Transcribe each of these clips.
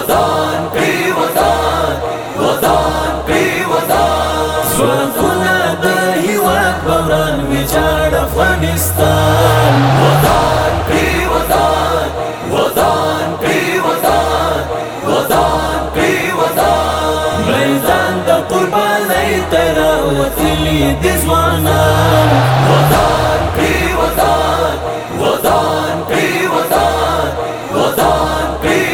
ودان کړي ودان ودان کړي ودان ځواکونه د هېواد بوران ویجاړ افغانستان ودان کړي ودان ودان کړي ودان ودان کړي ودان میدان د قربانۍ ته راوتلي دي ځوانان ودان کړي ودان ودان کړي ودان ودان کړي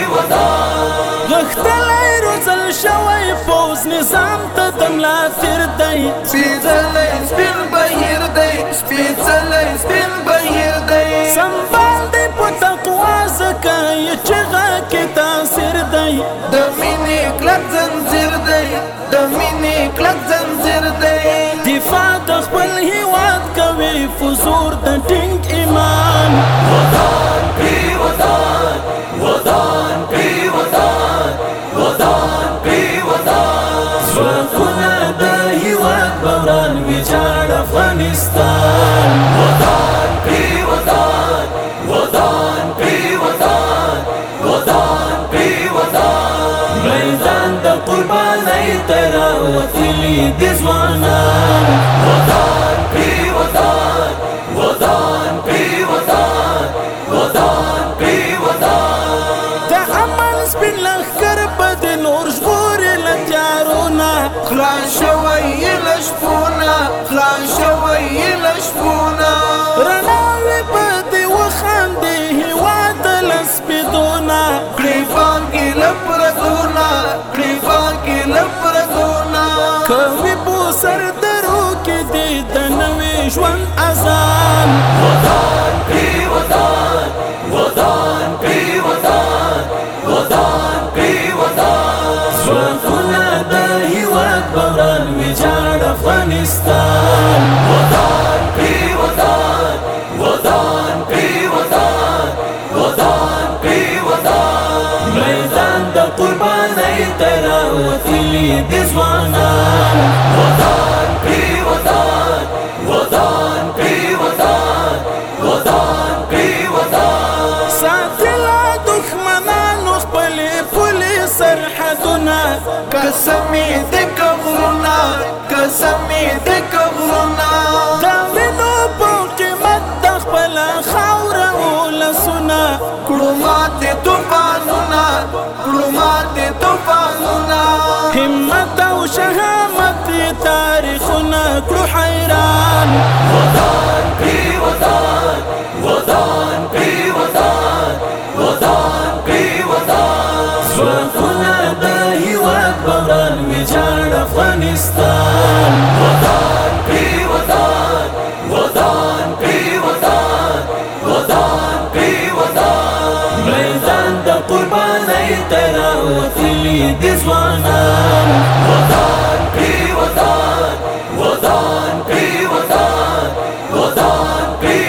ودان غښتلی روزل شوی پوځ نظام ته د ملا تیر دی سپېڅلی سپین بهیر دی سپېڅلی سپین بهیر دی سنبال دی په تقوا ځکه یې چغه کې تاثیر دی د مینې کلک زنځیر دی د مینې کلک زنځیر دی دفاع د خپل هیواد کوي فزور د ټینګ ایمان ودان کړي ودان ودان کړي ودان ودان کړي ودان ځواکونه د هېواد بوران ویجاړ افغانستان ودان کړي ودان ودان کړي ودان ودان کړي ودان میدان د قربانۍ ته راوتلي دي ځوانان ودان کړي ودان ودان کړي ودان ودان کړي ودان د عمل سپین لښکر به د نور ژغوري له تیارونه خلاص شوی یې له شپونه خلاص شوی یې له شپونه رڼاوې به دې وخاندې هېواد له سپېدونه کړي پانګې له پردونه کړي پانګې له پردونه کوي بو سر درو کې دې د نوي ژوند اذان ودان کړي ودان ودان کړي ودان ودان کړي ودان ځواکونه د هېواد بوران ویجاړ افغانستان ودان کړي ودان ودان کړي ودان ودان کړي ودان میدان د قربانۍ ته راوتلي دي ځوانان ودان کړي ودان ودان کړي ودان ودان کړي ودان ساتله دښمنانو خپلې پولې سرحدونه قسمې د کغرونه قسمې د کغرونه د وینو په قیمت د خپله خاوره ولسونه کړو ماتې طوفانونه کړو ماتې طوفانونه همت او شهامت یې تاریخونه کړو حیران ودان کړي ودان ودان کړي ودان ودان کړي ودان ځواکونه د هېواد بوران ویجاړ افغانستان ودان کړي ودان ودان کړي ودان ودان کړي ودان میدان د قربانۍ ته راوتلي دي ځوانان ودان کړي ودان ودان کړي ودان ودان کړي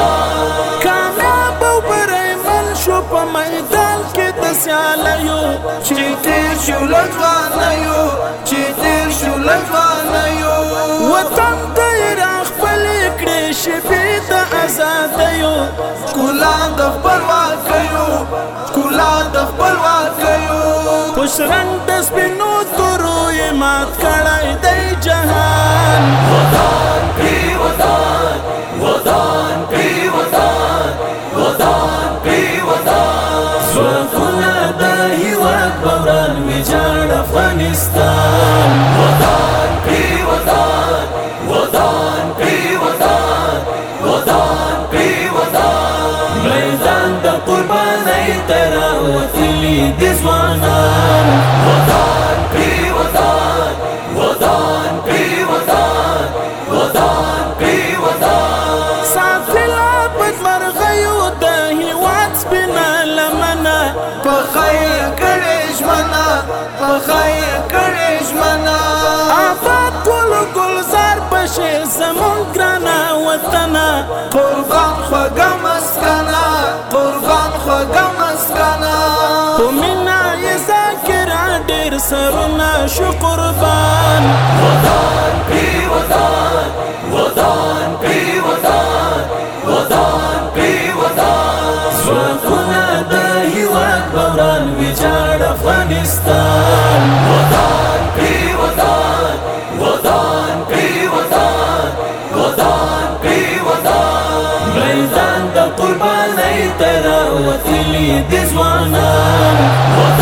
ودان کامیاب او بریمن شو په میدان کې د سیالیو چې تیر شو له ځوانیو چې تیر شو له ځوانیو وطن ته یې راخپلې کړې شپې د ازادیو ښکلا د خپلواکیو ښکلا د خپلواکیو خوش رنګ د سپینو تورو یې مات کړی دی جهان ودان کړي ودان ودان کړي ودان ودان کړي ودان ځواکونه د هېواد بوران ویجاړ افغانستان ودان کړي ودان ودان کړي ودان ودان کړي ودان میدان د قربانۍ ته راوتلي دي ځوانان ودان کړي ودان ودان کړي ودان ودان کړي ودان ساتله بدمرغیو د هېواد سپینه لمنه پخه یې کړې ژمنه پخه یې کړې ژمنه آباد ټول ګلزار بشي زمونږ ګرانه وطنه قربان خوږه مسکنه قربان خوږه مسکنه په مینه یې ذاکره ډېر سرونه شو قربان ودان کړي ودان ودان کړي ودان ودان کړي ودان ځواکونه د هېواد بوران ویجاړ افغانستان پاکستان وطن کی وطن وطن کی وطن وطن کی وطن میدان د قربانۍ ته راوتلي دي ځوانان